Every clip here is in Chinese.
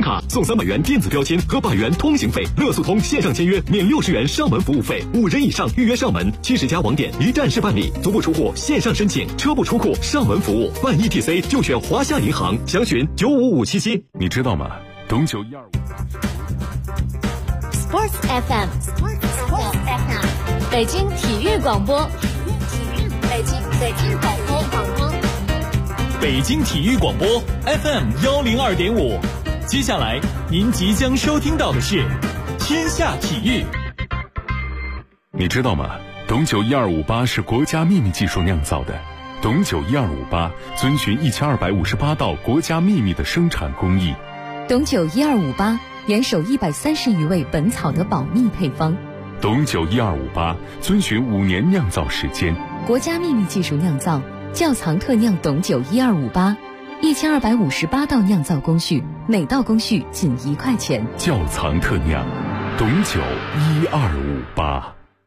卡送300元电子标签和100元通行费。乐速通线上签约免60元上门服务费，5人以上预约上门，70家网点一站式办理，足不出户线上申请，车不出库上门服务，办 ETC 就选华夏银行，详询95577。 你知道吗？董9 125 Sports FM， 北京体育广播，北京体育广播 FM 102.5。接下来您即将收听到的是天下体育。 你知道吗？董9 1258是国家秘密技术酿造的。董9 1258遵循1258道国家秘密的生产工艺。 董9 1258严守130余味本草的保密配方。 董9 1258遵循5年酿造时间， 国家秘密技术酿造，窖藏特酿董9 1258，1258道酿造工序，每道工序仅1块钱。 窖藏特酿，董9 1258。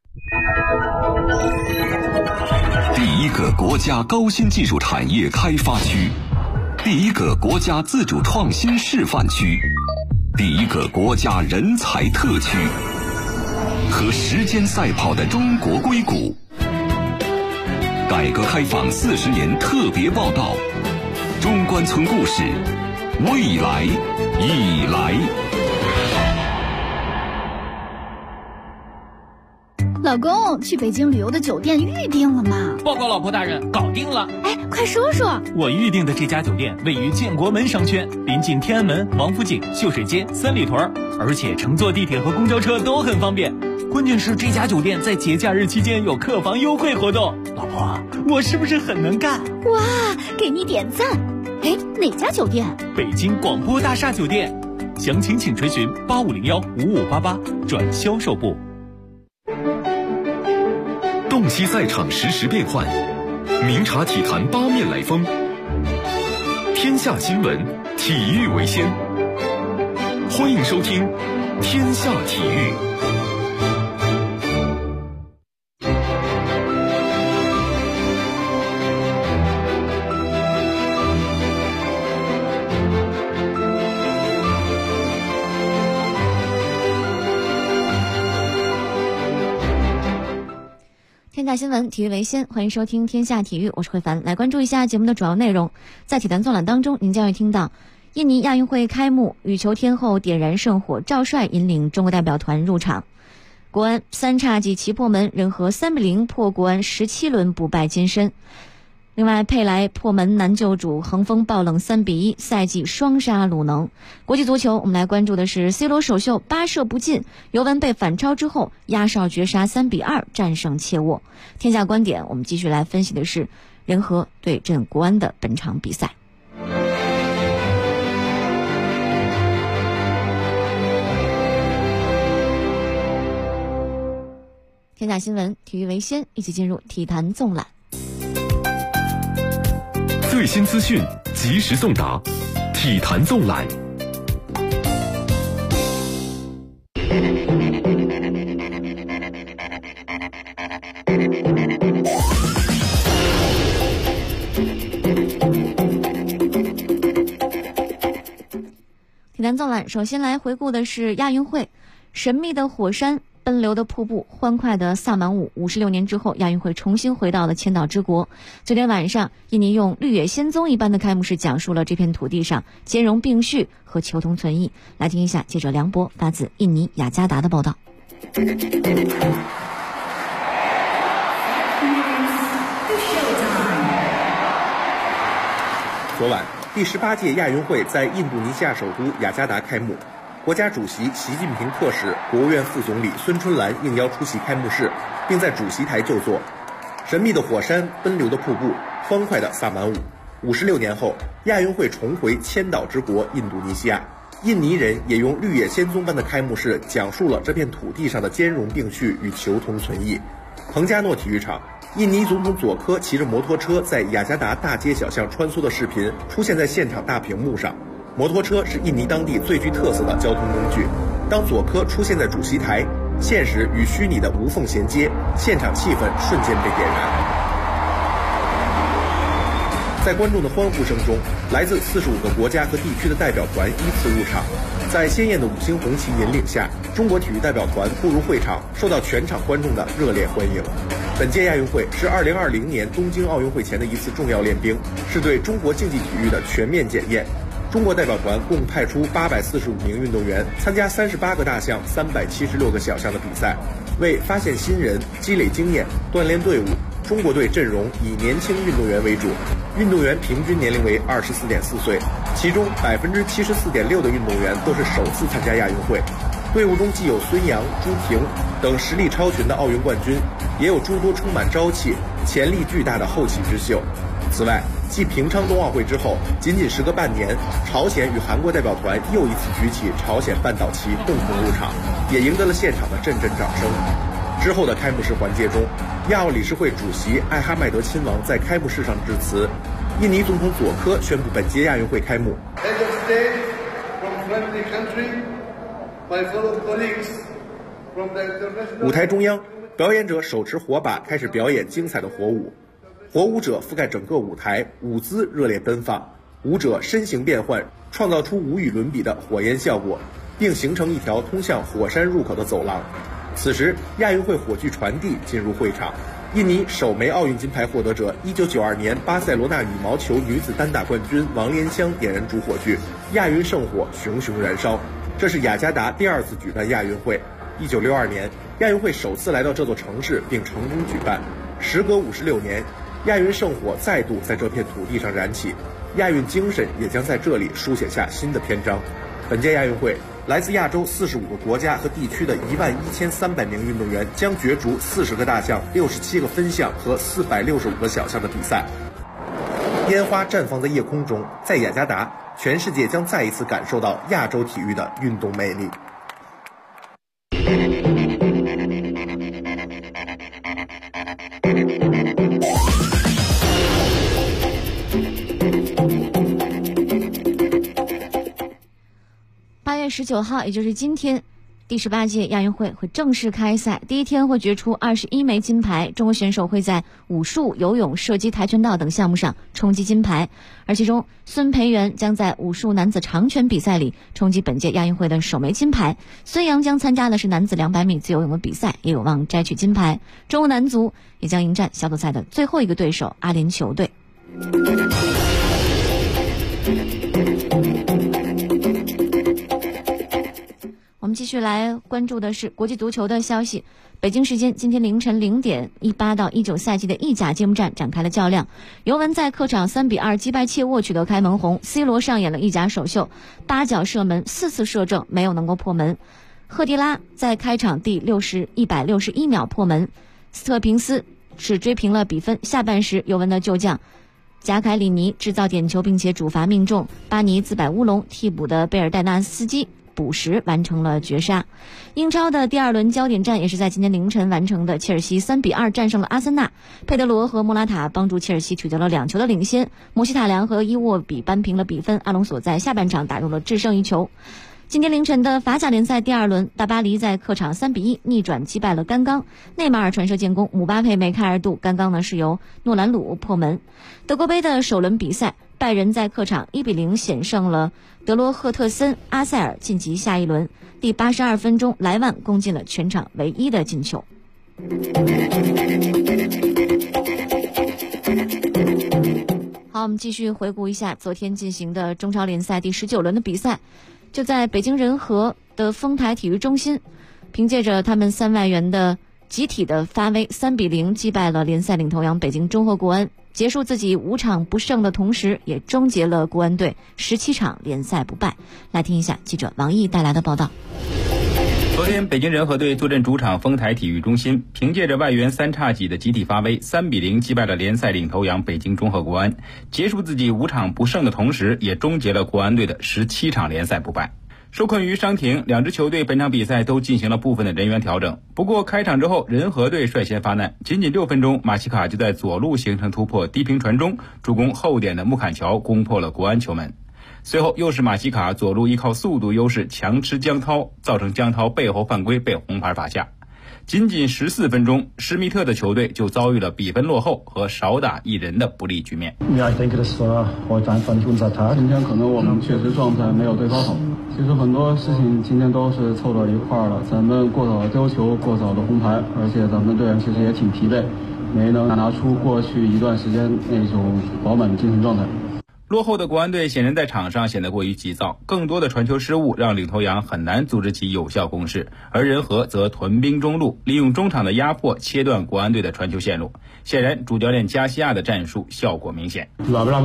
第一个国家高新技术产业开发区，第一个国家自主创新示范区，第一个国家人才特区，和时间赛跑的中国硅谷。改革开放40年特别报道，中关村故事，未来已来。 老公，去北京旅游的酒店预定了吗？ 报告老婆大人，搞定了。 哎，快说说。 我预定的这家酒店位于建国门商圈，临近天安门、王府井、秀水街、三里屯，而且乘坐地铁和公交车都很方便。关键是这家酒店在节假日期间有客房优惠活动。老婆，我是不是很能干？ 哇，给你点赞。哎，哪家酒店？ 北京广播大厦酒店。详情请垂询85015588转销售部。 洞悉赛场实时变幻，明察体坛八面来风。天下新闻，体育为先。欢迎收听天下体育。 天下新闻，体育为先，欢迎收听天下体育，我是慧凡。来关注一下节目的主要内容。在体坛纵览当中，您将会听到印尼亚运会开幕，羽球天后点燃圣火，赵帅引领中国代表团入场。国安3叉戟齐破门，人和3-0破国安17轮不败金身。另外，佩莱破门南救主，恒丰爆冷3-1，赛季双杀鲁能。国际足球，我们来关注的是 C 罗首秀8射不进，尤文被反超之后，压哨绝杀3-2战胜切沃。天下观点，我们继续来分析的是人和对阵国安的本场比赛。天下新闻，体育为先，一起进入体坛纵览。 最新资讯，及时送达，体坛纵览。 体坛纵览，首先来回顾的是亚运会，神秘的火山，奔流的瀑布，欢快的萨满舞。56年之后，亚运会重新回到了千岛之国。昨天晚上，印尼用绿野仙踪一般的开幕式讲述了这片土地上兼容并蓄和求同存异。来听一下记者梁博发自印尼雅加达的报道。 昨晚，第18届亚运会在印度尼西亚首都雅加达开幕。国家主席习近平特使、国务院副总理孙春兰应邀出席开幕式，并在主席台就座。神秘的火山，奔流的瀑布，欢快的萨满舞。56年后，亚运会重回千岛之国印度尼西亚，印尼人也用绿野仙踪般的开幕式讲述了这片土地上的兼容并蓄与求同存异。彭加诺体育场，印尼总统佐科骑着摩托车在雅加达大街小巷穿梭的视频出现在现场大屏幕上。摩托车是印尼当地最具特色的交通工具。当佐科出现在主席台，现实与虚拟的无缝衔接，现场气氛瞬间被点燃。 在观众的欢呼声中，来自45个国家和地区的代表团依次入场。在鲜艳的5星红旗引领下，中国体育代表团步入会场，受到全场观众的热烈欢迎。本届亚运会是2020年东京奥运会前的一次重要练兵，是对中国竞技体育的全面检验。中国代表团共派出845名运动员，参加38个大项、376个小项的比赛。为发现新人、积累经验、锻炼队伍，中国队阵容以年轻运动员为主，运动员平均年龄为24.4岁，其中74.6%的运动员都是首次参加亚运会。队伍中既有孙杨、朱婷等实力超群的奥运冠军，也有诸多充满朝气、潜力巨大的后起之秀。此外，继平昌冬奥会之后，仅时隔半年，朝鲜与韩国代表团又一次举起朝鲜半岛旗共同入场，也赢得了现场的阵阵掌声。之后的开幕式环节中，亚奥理事会主席艾哈迈德亲王在开幕式上致辞。印尼总统佐科宣布本届亚运会开幕。舞台中央，表演者手持火把开始表演精彩的火舞。火舞者覆盖整个舞台，舞姿热烈奔放，舞者身形变换，创造出无与伦比的火焰效果，并形成一条通向火山入口的走廊。此时，亚运会火炬传递进入会场。印尼首枚奥运金牌获得者1992年巴塞罗那羽毛球女子单打冠军王莲香点燃主火炬，亚运圣火熊熊燃烧。这是雅加达第2次举办亚运会。1962年，亚运会首次来到这座城市并成功举办。时隔56年，亚运圣火再度在这片土地上燃起，亚运精神也将在这里书写下新的篇章。本届亚运会，来自亚洲45个国家和地区的11300名运动员将角逐40个大项、67个分项和465个小项的比赛。烟花绽放在夜空中，在雅加达，全世界将再一次感受到亚洲体育的运动魅力。 8月19号，也就是今天，第18届亚运会会正式开赛。第一天会决出21枚金牌，中国选手会在武术、游泳、射击、跆拳道等项目上冲击金牌。而其中，孙培元将在武术男子长拳比赛里冲击本届亚运会的首枚金牌。孙杨将参加的是男子200米自由泳的比赛，也有望摘取金牌。中国男足也将迎战小组赛的最后一个对手阿联酋队。我们继续来关注的是国际足球的消息。北京时间今天凌晨0点，18到19赛季的意甲揭幕战展开了较量。尤文在客场3-2击败切沃，取得开门红。C 罗上演了意甲首秀，8脚射门，4次射正，没有能够破门。赫迪拉在开场第161秒破门，斯特平斯是追平了比分。下半时，尤文的旧将贾凯里尼制造点球，并且主罚命中，巴尼自摆乌龙，替补的贝尔戴纳斯基补时完成了绝杀。英超的第2轮焦点战也是在今天凌晨完成的，切尔西3-2战胜了阿森纳，佩德罗和莫拉塔帮助切尔西取得了2球的领先，姆希塔良和伊沃比扳平了比分，阿隆索在下半场打入了制胜1球。今天凌晨的法甲联赛第2轮，大巴黎在客场3-1逆转击败了甘冈，内马尔传射建功，姆巴佩梅开二度，甘冈呢是由诺兰鲁破门。德国杯的首轮比赛，拜仁在客场1-0险胜了德罗赫特森，阿塞尔晋级下一轮。第82分钟，莱万攻进了全场唯一的进球。好，我们继续回顾一下昨天进行的中超联赛第19轮的比赛。就在北京人和的丰台体育中心，凭借着他们3外援的集体的发威，3-0击败了联赛领头羊北京中赫国安，结束自己5场不胜的同时，也终结了国安队17场联赛不败。来听一下记者王毅带来的报道。 昨天，北京人和队坐镇主场丰台体育中心，凭借着外援3叉戟的集体发威，3-0击败了联赛领头羊北京中赫国安，结束自己5场不胜的同时，也终结了国安队的17场联赛不败。受困于伤停，2支球队本场比赛都进行了部分的人员调整。不过开场之后，人和队率先发难，仅6分钟，马西卡就在左路形成突破，低平传中，助攻后点的穆坎乔攻破了国安球门。随后又是马西卡左路依靠速度优势强吃江涛，造成江涛背后犯规被红牌罚下。 仅14分钟，施密特的球队就遭遇了比分落后和少打1人的不利局面。 今天可能我们确实状态没有对方好，其实很多事情今天都是凑到一块儿了。咱们过早的丢球，过早的红牌，而且咱们队员其实也挺疲惫，没能拿出过去一段时间那种饱满的精神状态。 落后的国安队显然在场上显得过于急躁，更多的传球失误让领头羊很难组织起有效攻势，而人和则屯兵中路，利用中场的压迫切断国安队的传球线路。显然主教练加西亚的战术效果明显。 今天我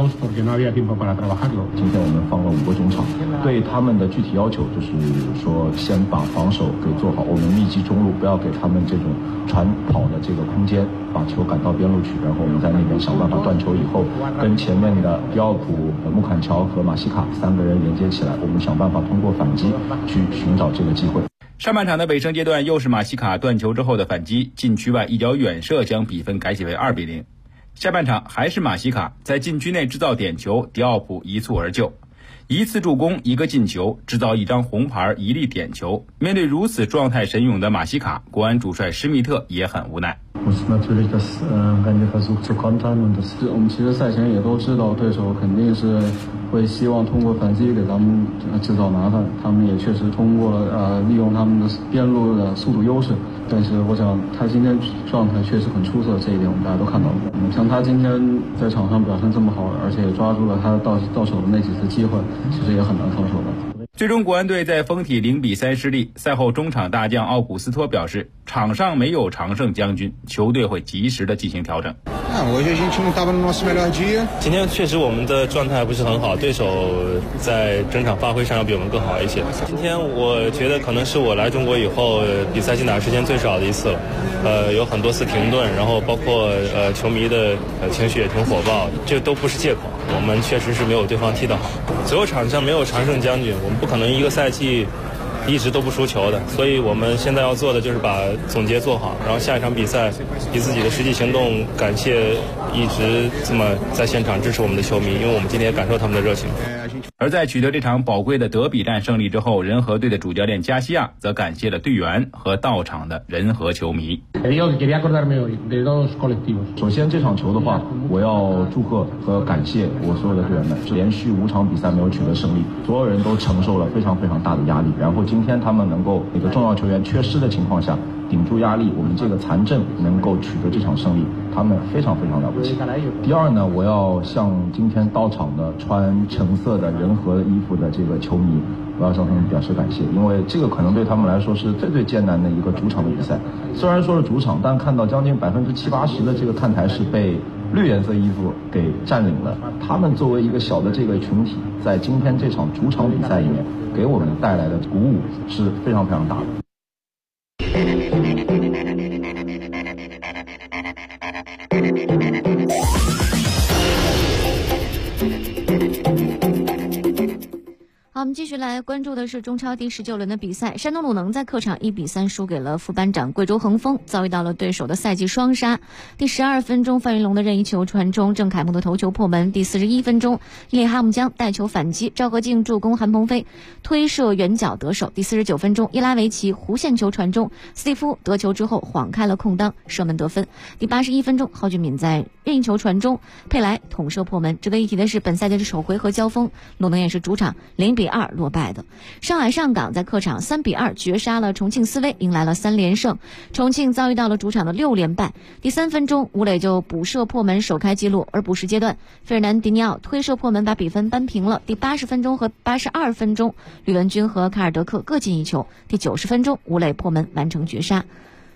们放了5个中场，对他们的具体要求就是说先把防守给做好，我们密集中路，不要给他们这种传跑的这个空间，把球赶到边路去，然后我们在那边想办法断球以后，跟前面的迪奥普、穆坎乔和马西卡3个人连接起来，我们想办法通过反击去寻找这个机会。 上半场的尾声阶段，又是马西卡断球之后的反击，禁区外一脚远射将比分改写为2-0。下半场还是马西卡在禁区内制造点球，迪奥普一蹴而就，1次助攻1个进球，制造1张红牌1粒点球。面对如此状态神勇的马西卡，国安主帅施密特也很无奈。 我们其实赛前也都知道，对手肯定是会希望通过反击给咱们制造麻烦，他们也确实通过了利用他们的边路的速度优势，但是我想他今天状态确实很出色，这一点我们大家都看到了。像他今天在场上表现这么好，而且也抓住了他到手的那几次机会，其实也很难放手的。 最终国安队在丰体0-3失利。赛后中场大将奥古斯托表示，场上没有常胜将军，球队会及时的进行调整。 今天确实我们的状态不是很好，对手在整场发挥上要比我们更好一些。今天我觉得可能是我来中国以后比赛进打时间最少的一次了，有很多次停顿，然后包括球迷的情绪也挺火爆，这都不是借口，我们确实是没有对方踢得好。所有场上没有常胜将军，我们不可能一个赛季一直都不输球的，所以我们现在要做的就是把总结做好，然后下一场比赛以自己的实际行动感谢一直这么在现场支持我们的球迷，因为我们今天也感受他们的热情。 而在取得这场宝贵的德比战胜利之后，人和队的主教练加西亚则感谢了队员和到场的人和球迷。 首先这场球的话，我要祝贺和感谢我所有的队员们，连续5场比赛没有取得胜利，所有人都承受了非常非常大的压力，然后今天他们能够重要球员缺失的情况下顶住压力，我们这个残阵能够取得这场胜利，他们非常非常了不起。第二呢，我要向今天到场的穿橙色的人和衣服的这个球迷，我要向他们表示感谢，因为这个可能对他们来说是最最艰难的一个主场的比赛。虽然说是主场，但看到将近70-80%的这个看台是被绿颜色衣服给占领了，他们作为一个小的这个群体，在今天这场主场比赛里面给我们带来的鼓舞是非常非常大的。 好，我们继续来关注的是中超第19轮的比赛。山东鲁能在客场1-3输给了副班长贵州恒丰，遭遇到了对手的赛季双杀。第12分钟，范云龙的任意球传中，郑凯木的头球破门。第41分钟，伊里哈木江带球反击，赵和静助攻韩鹏飞推射远角得手。第49分钟，伊拉维奇弧线球传中，斯蒂夫得球之后晃开了空当，射门得分。第81分钟，郝俊敏在任意球传中，佩莱捅射破门。值得一提的是，本赛季的首回合交锋，鲁能也是主场0-2落败的。上海上港在客场3-2绝杀了重庆斯威，迎来了3连胜。重庆遭遇到了主场的6连败。第3分钟，吴磊就补射破门首开纪录，而补时阶段，费尔南迪尼奥推射破门把比分扳平了。第80分钟和82分钟，吕文君和卡尔德克各进一球。第90分钟，吴磊破门完成绝杀。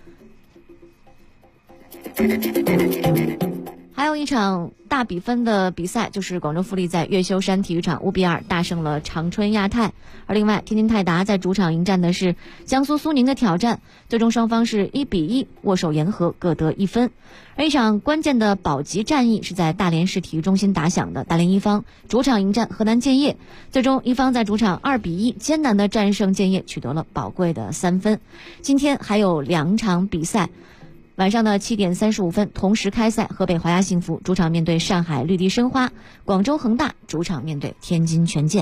还有一场大比分的比赛，就是广州富力在越秀山体育场5-2大胜了长春亚泰。而另外，天津泰达在主场迎战的是江苏苏宁的挑战，最终双方是1-1握手言和，各得1分。而一场关键的保级战役是在大连市体育中心打响的，大连一方主场迎战河南建业，最终一方在主场2-1艰难的战胜建业，取得了宝贵的3分。今天还有2场比赛。晚上的7点35分同时开赛，河北华夏幸福主场面对上海绿地申花，广州恒大主场面对天津权健。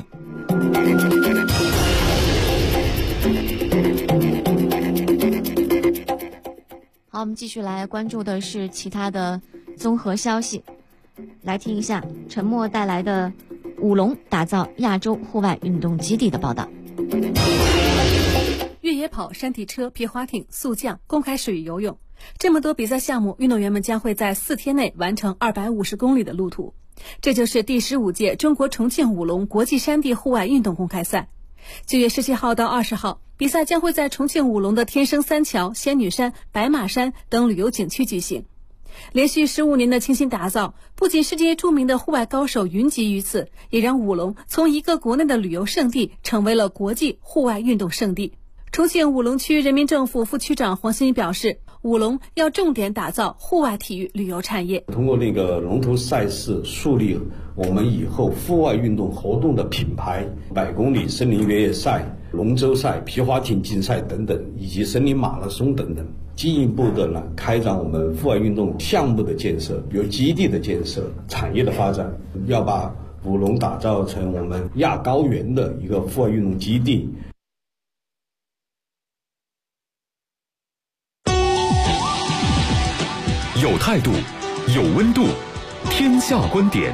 好，我们继续来关注的是其他的综合消息，来听一下陈默带来的舞龙打造亚洲户外运动基地的报道。 越野跑、山地车、皮划艇、速降、公开水域游泳，这么多比赛项目，运动员们将会在4天内完成250公里的路途。这就是第15届中国重庆舞龙国际山地户外运动公开赛。9月17号到20号，比赛将会在重庆舞龙的天生三桥、仙女山、白马山等旅游景区举行。连续15年的精心打造，不仅世界著名的户外高手云集于此，也让舞龙从一个国内的旅游胜地成为了国际户外运动胜地。重庆舞龙区人民政府副区长黄新宇表示，舞龙要重点打造户外体育旅游产业， 通过那个龙头赛事树立我们以后户外运动活动的品牌，100公里森林越野赛、龙舟赛、皮划艇竞赛等等，以及森林马拉松等等，进一步的呢开展我们户外运动项目的建设，比如基地的建设、产业的发展，要把舞龙打造成我们亚高原的一个户外运动基地。 有态度，有温度，天下观点。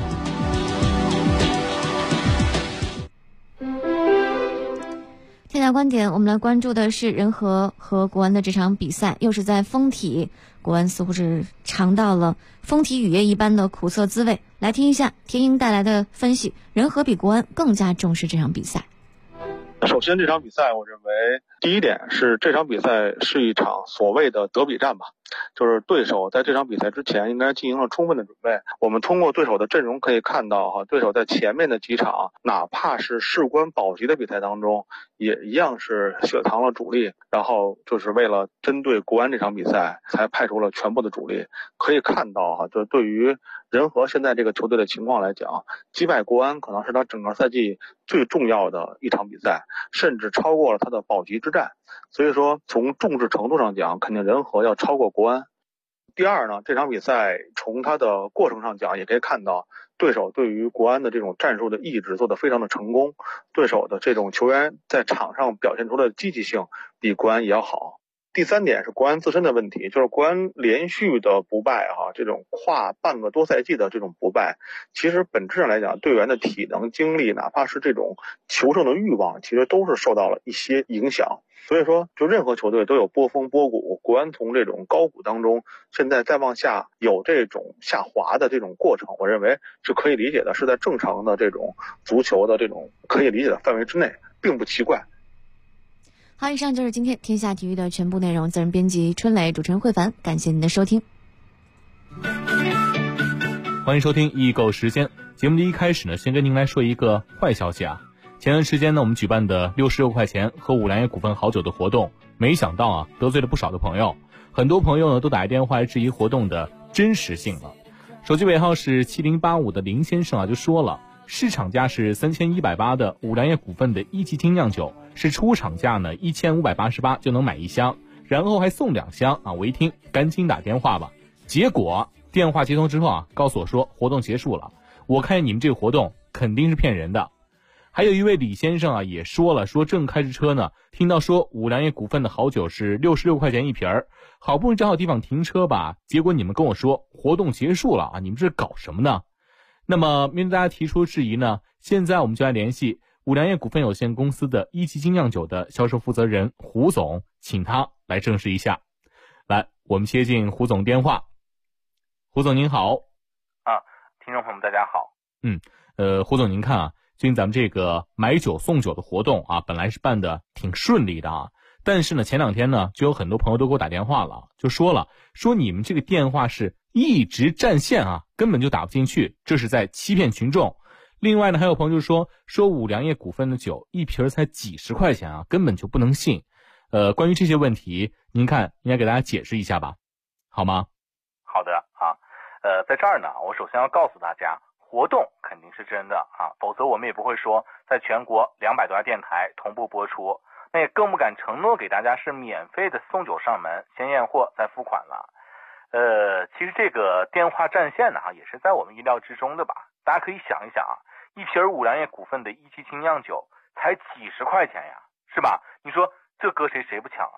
天下观点，我们来关注的是人和国安的这场比赛，又是在封体，国安似乎是尝到了封体雨夜一般的苦涩滋味。来听一下田英带来的分析，人和比国安更加重视这场比赛。 首先，这场比赛我认为第一点是这场比赛是一场所谓的德比战吧，就是对手在这场比赛之前应该进行了充分的准备。我们通过对手的阵容可以看到对手在前面的几场哪怕是事关保级的比赛当中，也一样是雪藏了主力，然后就是为了针对国安这场比赛才派出了全部的主力。可以看到就是对于人和现在这个球队的情况来讲，击败国安可能是他整个赛季最重要的一场比赛，甚至超过了他的保级之战。所以说从重视程度上讲，肯定人和要超过国安。第二呢，这场比赛从它的过程上讲，也可以看到对手对于国安的这种战术的抑制做得非常的成功，对手的这种球员在场上表现出的积极性比国安也要好。第三点是国安自身的问题，就是国安连续的不败这种跨半个多赛季的这种不败，其实本质上来讲，队员的体能精力，哪怕是这种求胜的欲望，其实都是受到了一些影响。所以说就任何球队都有波峰波谷，国安从这种高谷当中现在再往下有这种下滑的这种过程，我认为是可以理解的，是在正常的这种足球的这种可以理解的范围之内，并不奇怪。 好，以上就是今天天下体育的全部内容。责任编辑春磊，主持人慧凡，感谢您的收听。 欢迎收听易购时间。节目的一开始呢，先跟您来说一个坏消息啊。前段时间呢，我们举办的66块钱喝五粮液股份好酒的活动，没想到得罪了不少的朋友。很多朋友呢都打来电话来质疑活动的真实性了。手机尾号是7085的林先生就说了，市场价是3180的五粮液股份的一级精酿酒，是出厂价呢1588就能买1箱，然后还送2箱我一听赶紧打电话吧。结果电话接通之后告诉我说活动结束了，我看你们这个活动肯定是骗人的。还有一位李先生也说了，说正开着车呢，听到说五粮液股份的好酒是66块钱一瓶儿，好不容易找好地方停车吧，结果你们跟我说活动结束了你们这搞什么呢？那么面对大家提出质疑呢，现在我们就来联系五粮液股份有限公司的一级精酿酒的销售负责人胡总，请他来证实一下。来，我们接进胡总电话。胡总您好。 听众朋友们大家好。 胡总您看最近咱们这个买酒送酒的活动本来是办的挺顺利的但是呢前2天呢就有很多朋友都给我打电话了，就说你们这个电话是一直占线根本就打不进去，这是在欺骗群众。另外呢还有朋友就说五粮液股份的酒一瓶才几十块钱根本就不能信。关于这些问题您看应该给大家解释一下吧，好吗？ 好的在这儿呢我首先要告诉大家，活动肯定是真的否则我们也不会说在全国200多家电台同步播出，那也更不敢承诺给大家是免费的送酒上门，先验货再付款了。其实这个电话占线呢也是在我们意料之中的吧。大家可以想一想一瓶五粮液股份的一级精酿酒才几十块钱呀，是吧？你说这搁谁不抢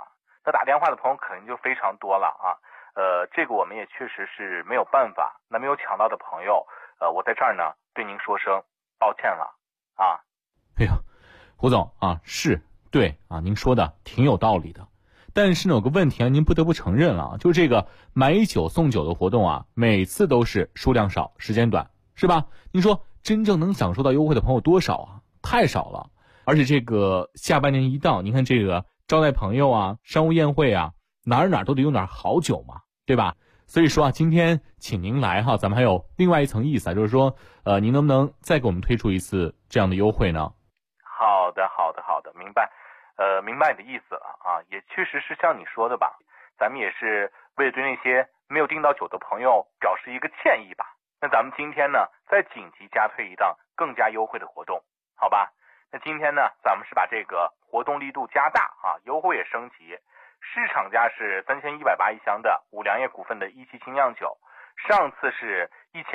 那打电话的朋友肯定就非常多了啊。这个我们也确实是没有办法。那没有抢到的朋友，我在这儿呢对您说声抱歉了啊。 哎呀，胡总啊，是对啊，您说的挺有道理的。但是呢，有个问题啊，您不得不承认了啊，就是这个买酒送酒的活动啊，每次都是数量少，时间短，是吧？您说真正能享受到优惠的朋友多少啊？太少了。而且这个下半年一到，您看这个招待朋友啊，商务宴会啊，哪儿都得用点好酒嘛，对吧？所以说啊，今天请您来哈，咱们还有另外一层意思啊，就是说，您能不能再给我们推出一次这样的优惠呢？ 好的，明白。明白你的意思了啊，也确实是像你说的吧，咱们也是为了对那些没有订到酒的朋友表示一个歉意吧。那咱们今天呢，再紧急加推一档更加优惠的活动，好吧？那今天呢，咱们是把这个活动力度加大啊，优惠也升级。市场价是3180一箱的五粮液股份的一期精酿酒，上次是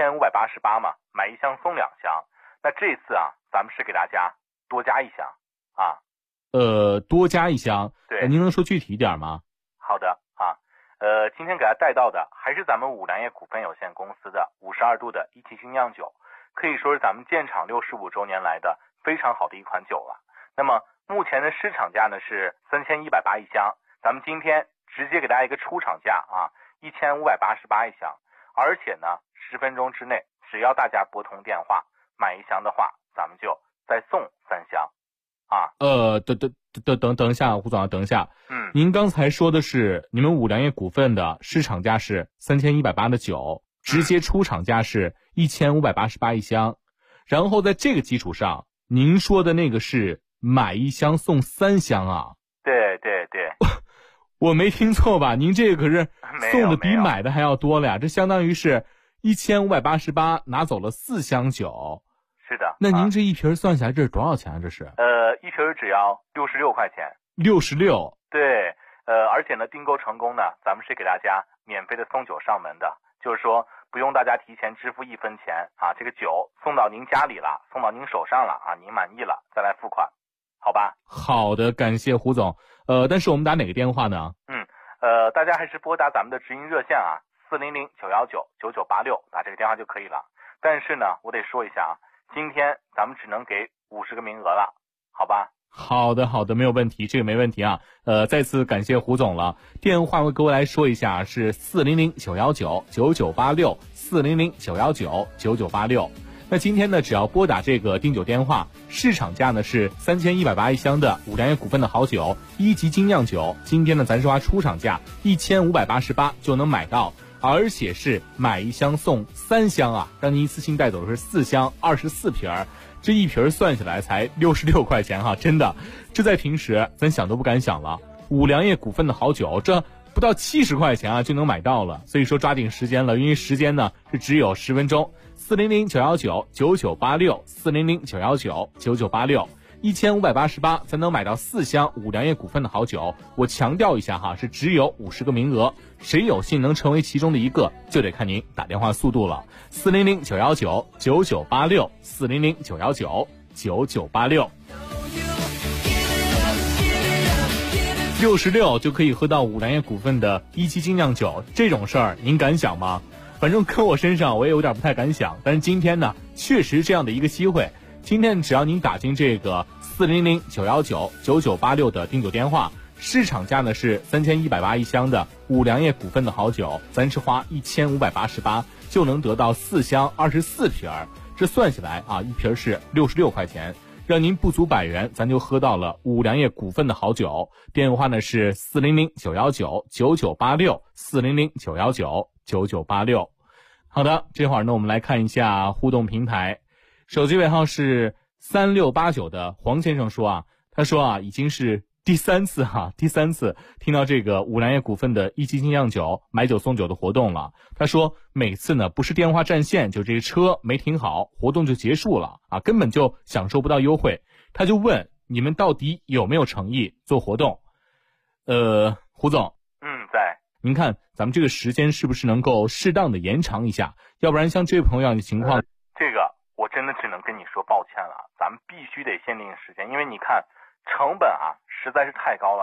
1588嘛，买一箱送2箱。那这次啊，咱们是给大家多加一箱啊。 多加一箱， 对， 您能说具体一点吗？ 好的啊，今天给大家带到的还是咱们五粮液股份有限公司的52度的一期精酿酒，可以说是咱们建厂65周年来的非常好的一款酒了。那么目前的市场价呢是3180一箱，咱们今天直接给大家一个出厂价啊，1588一箱，而且呢10分钟之内，只要大家拨通电话买一箱的话，咱们就再送3箱。啊， 等一下，胡总啊，等一下。您刚才说的是你们五粮液股份的市场价是3180的酒，直接出厂价是1588一箱，然后在这个基础上，您说的那个是买一箱送3箱啊？ 对。 我没听错吧？您这个可是送的比买的还要多了呀，这相当于是1588拿走了4箱酒。 是的。 那您这一瓶算下来这是多少钱啊？这是一瓶只要66块钱。 66。 对，而且呢，订购成功呢，咱们是给大家免费的送酒上门的，就是说不用大家提前支付1分钱啊，这个酒送到您家里了，送到您手上了啊，您满意了再来付款，好吧？ 好的，感谢胡总。但是我们打哪个电话呢？ 大家还是拨打咱们的直营热线啊，400-919-9986，打这个电话就可以了。但是呢，我得说一下啊，今天咱们只能给50个名额了，好吧？ 好的，没有问题，这个没问题啊。再次感谢胡总了。电话我给我来说一下，是400-919-9986 400-919-9986。那今天呢，只要拨打这个订酒电话，市场价呢是3180一箱的五粮液股份的好酒1级精酿酒，今天呢咱是花出厂价1588就能买到，而且是买一箱送3箱啊，让您一次性带走的是4箱24瓶，这一瓶算下来才66块钱哈，真的，这在平时咱想都不敢想了。五粮液股份的好酒，这不到70块钱啊就能买到了，所以说抓紧时间了，因为时间呢是只有10分钟。400-919-9986 400-919-9986 1588才能买到4箱五粮液股份的好酒。我强调一下哈，是只有50个名额，谁有幸能成为其中的一个，就得看您打电话速度了。400-919-9986 400-919-9986 66就可以喝到五粮液股份的1期精酿酒，这种事儿您敢想吗？反正搁我身上我也有点不太敢想，但是今天呢确实这样的一个机会，今天只要您打进这个400-919-9986的订酒电话，市场价呢是3180一箱的五粮液股份的好酒，咱是花1588就能得到4箱24瓶，这算下来啊，一瓶是66块钱，让您不足100元，咱就喝到了五粮液股份的好酒。电话呢是400-919-9986 400-919-9986。好的，这会儿呢我们来看一下互动平台，手机尾号是3689的黄先生说啊，他说啊已经是第三次听到这个五粮液股份的1期精酿酒买酒送酒的活动了。他说每次呢不是电话占线，就这车没停好，活动就结束了啊，根本就享受不到优惠。他就问你们到底有没有诚意做活动？胡总， 在。 您看咱们这个时间是不是能够适当的延长一下？要不然像这位朋友样的情况， 这个我真的只能跟你说抱歉了，咱们必须得限定时间，因为你看成本啊实在是太高了。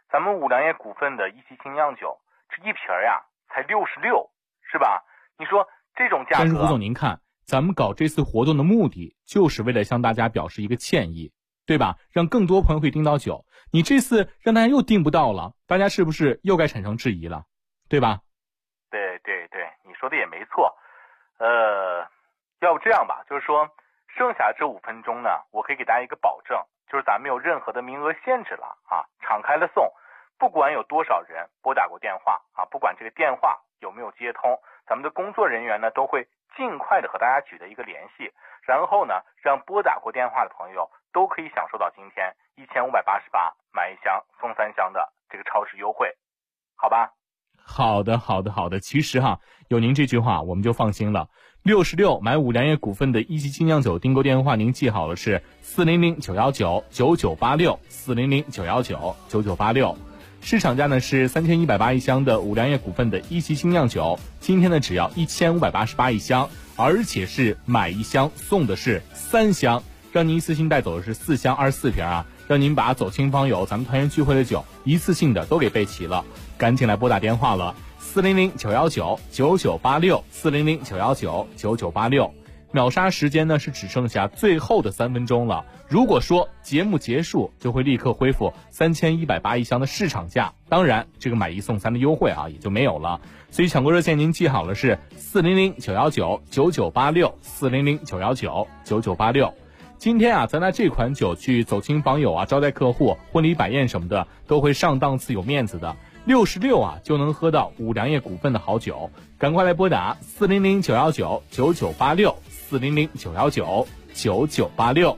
咱们五粮液股份的一期精酿酒，这一瓶呀才66，是吧？你说这种价格。 但是胡总您看，咱们搞这次活动的目的就是为了向大家表示一个歉意，对吧？让更多朋友可以订到酒。你这次让大家又订不到了，大家是不是又该产生质疑了，对吧？ 对，你说的也没错。要不这样吧，就是说剩下这5分钟呢，我可以给大家一个保证，就是咱没有任何的名额限制了啊，敞开了送，不管有多少人拨打过电话啊，不管这个电话有没有接通，咱们的工作人员呢都会尽快的和大家取得一个联系，然后呢让拨打过电话的朋友都可以享受到今天1588买1箱送3箱的这个超值优惠，好吧？ 好的。其实有您这句话我们就放心了。66买五粮液股份的一期精酿酒订购电话您记好了，是400-919-9986 400-919-9986。市场价呢是3180一箱的五粮液股份的一期精酿酒，今天呢只要1588一箱，而且是买1箱送的是3箱，让您一次性带走的是4箱24瓶啊，让您把走亲访友咱们团圆聚会的酒一次性的都给备齐了。赶紧来拨打电话了，400-919-9986 400-919-9986。秒杀时间呢是只剩下最后的3分钟了，如果说节目结束就会立刻恢复3180一箱的市场价，当然这个买1送3的优惠也就没有了。所以抢购热线您记好了，是400-919-9986 400-919-9986。今天咱拿这款酒去走亲访友招待客户、婚礼摆宴什么的都会上档次有面子的。66就能喝到五粮液股份的好酒，赶快来拨打400-919-9986 400-919-9986。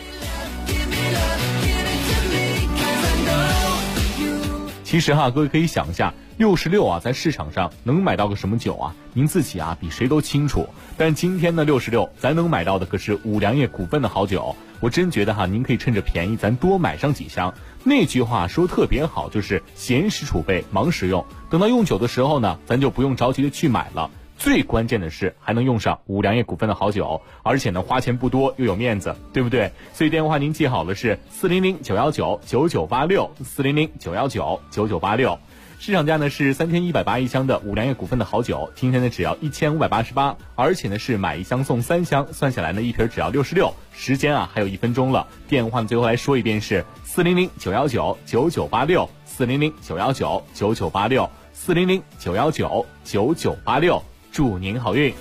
其实各位可以想一下，66在市场上能买到个什么酒您自己比谁都清楚。但今天的66咱能买到的可是五粮液股份的好酒，我真觉得您可以趁着便宜咱多买上几箱。那句话说特别好，就是闲时储备忙时用，等到用酒的时候呢，咱就不用着急的去买了。最关键的是还能用上五粮液股份的好酒，而且呢花钱不多又有面子，对不对？所以电话您记好了，是400-919-9986 400-919-9986。市场价呢是3180一箱的五粮液股份的好酒，今天呢只要1588，而且呢是买1箱送3箱，算下来呢一瓶只要66。时间还有1分钟了，电话最后来说一遍是400-919-9986 400-919-9986 400-919-9986。祝您好运。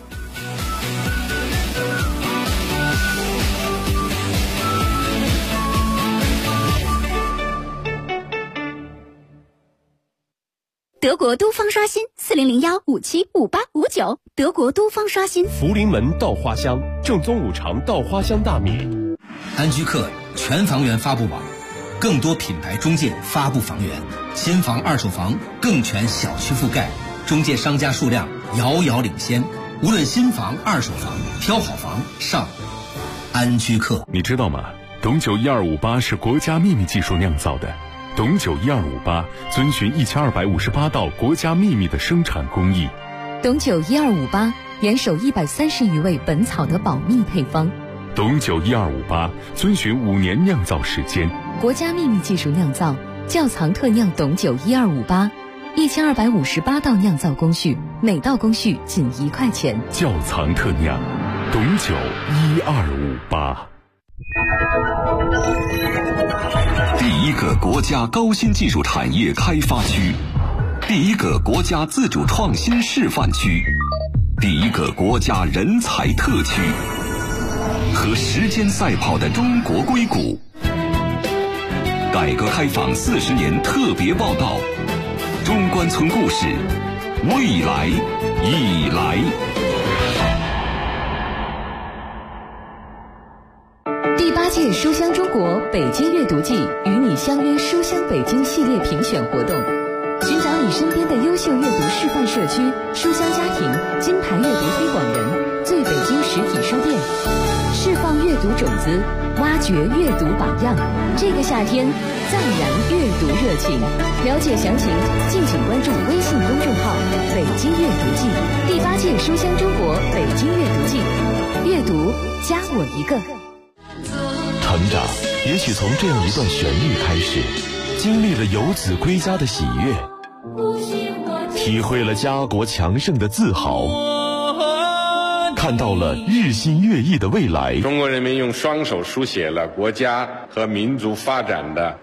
德国都方刷新40015755859，德国都方刷新。 福临门稻花香，正宗五常稻花香大米。 安居客全房源发布网，更多品牌中介发布房源，新房二手房更全小区覆盖，中介商家数量遥遥领先。无论新房二手房，挑好房上安居客。 你知道吗？董酒1258是国家秘密技术酿造的。董酒1258遵循1258道国家秘密的生产工艺。 董酒1258严守130余位本草的保密配方。 董酒1258遵循5年酿造时间， 国家秘密技术酿造，窖藏特酿董酒1258，1258道酿造工序，每道工序仅1块钱。 窖藏特酿，董酒1258。 第一个国家高新技术产业开发区，第一个国家自主创新示范区，第一个国家人才特区，和时间赛跑的中国硅谷。改革开放40年特别报道，中关村故事，未来已来。 第8届书香中国北京阅读季与你相约书香北京系列评选活动，寻找你身边的优秀阅读示范社区、书香家庭、金牌阅读推广人、最北京实体书店，释放阅读种子，挖掘阅读榜样。这个夏天再燃阅读热情，了解详情敬请关注微信公众号北京阅读季。第8届书香中国北京阅读季，阅读加我一个。 成长也许从这样一段旋律开始， 经历了游子归家的喜悦，体会了家国强盛的自豪，看到了日新月异的未来。 中国人民用双手书写了国家和民族发展的